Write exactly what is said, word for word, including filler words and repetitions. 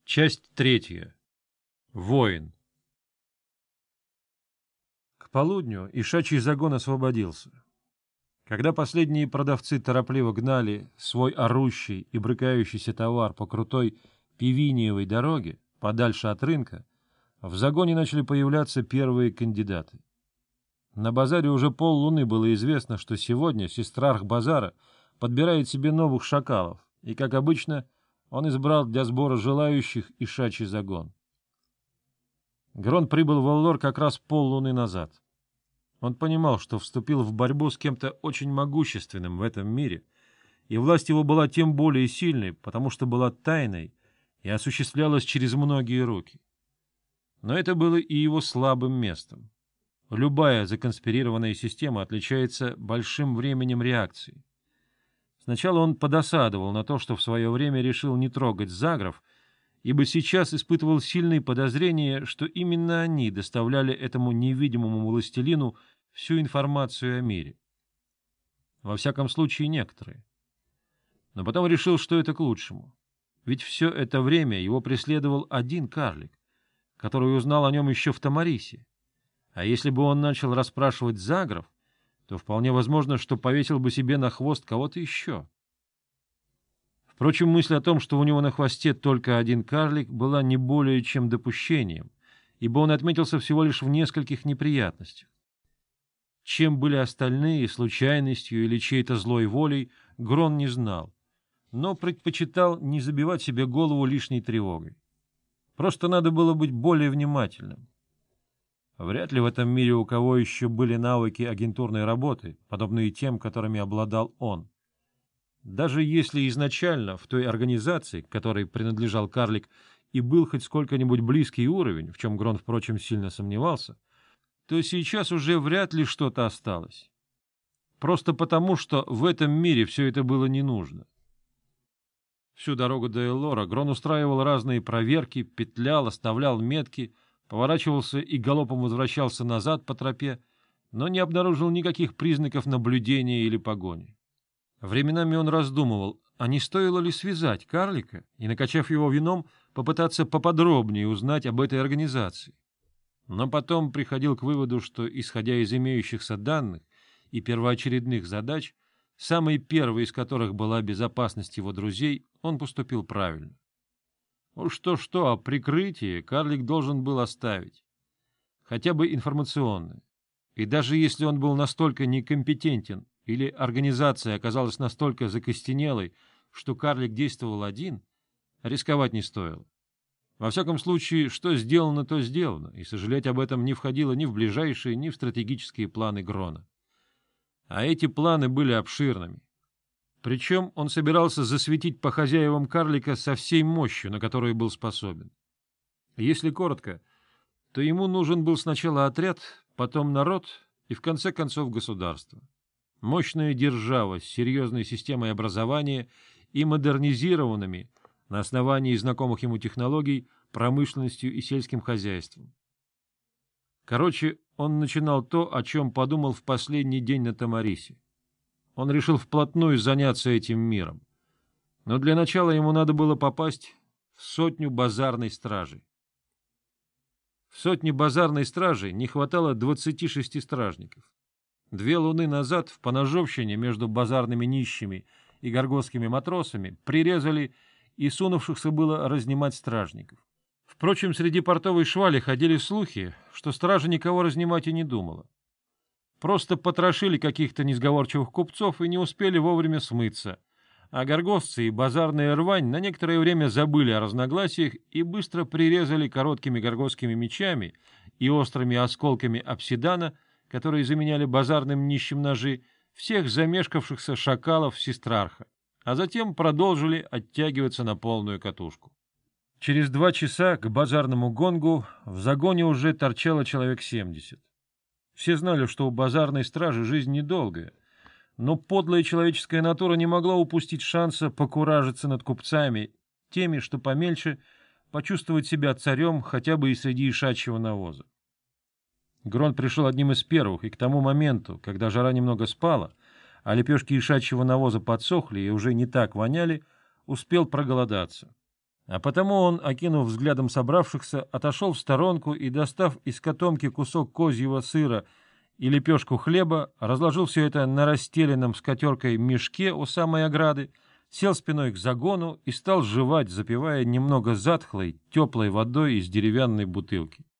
Часть третья. Воин. К полудню ишачий загон освободился. Когда последние продавцы торопливо гнали свой орущий и брыкающийся товар по крутой Пивиниевой дороге, подальше от рынка, в загоне начали появляться первые кандидаты. На базаре уже поллуны было известно, что сегодня сестрарх базара подбирает себе новых шакалов, и, как обычно, он избрал для сбора желающих ишачий загон. Грон прибыл в Эллор как раз поллуны назад. Он понимал, что вступил в борьбу с кем-то очень могущественным в этом мире, и власть его была тем более сильной, потому что была тайной и осуществлялась через многие руки. Но это было и его слабым местом. Любая законспирированная система отличается большим временем реакции. Сначала он подосадовал на то, что в свое время решил не трогать загров, ибо сейчас испытывал сильные подозрения, что именно они доставляли этому невидимому властелину всю информацию о мире. Во всяком случае, некоторые. Но потом решил, что это к лучшему. Ведь все это время его преследовал один карлик, который узнал о нем еще в Тамарисе. А если бы он начал расспрашивать загров, то вполне возможно, что повесил бы себе на хвост кого-то еще. Впрочем, мысль о том, что у него на хвосте только один карлик, была не более чем допущением, ибо он отметился всего лишь в нескольких неприятностях. Чем были остальные, случайностью или чьей-то злой волей, Грон не знал, но предпочитал не забивать себе голову лишней тревогой. Просто надо было быть более внимательным. Вряд ли в этом мире у кого еще были навыки агентурной работы, подобные тем, которыми обладал он. Даже если изначально в той организации, которой принадлежал карлик, и был хоть сколько-нибудь близкий уровень, в чем Грон, впрочем, сильно сомневался, то сейчас уже вряд ли что-то осталось. Просто потому, что в этом мире все это было не нужно. Всю дорогу до Эллора Грон устраивал разные проверки, петлял, оставлял метки, поворачивался и галопом возвращался назад по тропе, но не обнаружил никаких признаков наблюдения или погони. Временами он раздумывал, а не стоило ли связать карлика и, накачав его вином, попытаться поподробнее узнать об этой организации. Но потом приходил к выводу, что, исходя из имеющихся данных и первоочередных задач, самой первой из которых была безопасность его друзей, он поступил правильно. Уж то-что, а прикрытие карлик должен был оставить, хотя бы информационное. И даже если он был настолько некомпетентен или организация оказалась настолько закостенелой, что карлик действовал один, рисковать не стоило. Во всяком случае, что сделано, то сделано, и сожалеть об этом не входило ни в ближайшие, ни в стратегические планы Грона. А эти планы были обширными. Причем он собирался засветить по хозяевам карлика со всей мощью, на которую был способен. Если коротко, то ему нужен был сначала отряд, потом народ и, в конце концов, государство. Мощная держава с серьезной системой образования и модернизированными, на основании знакомых ему технологий, промышленностью и сельским хозяйством. Короче, он начинал то, о чем подумал в последний день на Тамарисе. Он решил вплотную заняться этим миром. Но для начала ему надо было попасть в сотню базарной стражи. В сотне базарной стражи не хватало двадцати шести стражников. Две луны назад в поножовщине между базарными нищими и горгосскими матросами прирезали и сунувшихся было разнимать стражников. Впрочем, среди портовой швали ходили слухи, что стража никого разнимать и не думала. Просто потрошили каких-то несговорчивых купцов и не успели вовремя смыться, а горгосцы и базарная рвань на некоторое время забыли о разногласиях и быстро прирезали короткими горгосскими мечами и острыми осколками обсидана, которые заменяли базарным нищим ножи, всех замешкавшихся шакалов сестрарха, а затем продолжили оттягиваться на полную катушку. Через два часа к базарному гонгу в загоне уже торчало человек семьдесят. Все знали, что у базарной стражи жизнь недолгая, но подлая человеческая натура не могла упустить шанса покуражиться над купцами, теми, что помельче, почувствовать себя царем хотя бы и среди ишачьего навоза. Грон пришел одним из первых, и к тому моменту, когда жара немного спала, а лепешки ишачьего навоза подсохли и уже не так воняли, успел проголодаться. А потому он, окинув взглядом собравшихся, отошел в сторонку и, достав из котомки кусок козьего сыра и лепешку хлеба, разложил все это на расстеленном скатеркой мешке у самой ограды, сел спиной к загону и стал жевать, запивая немного затхлой, теплой водой из деревянной бутылки.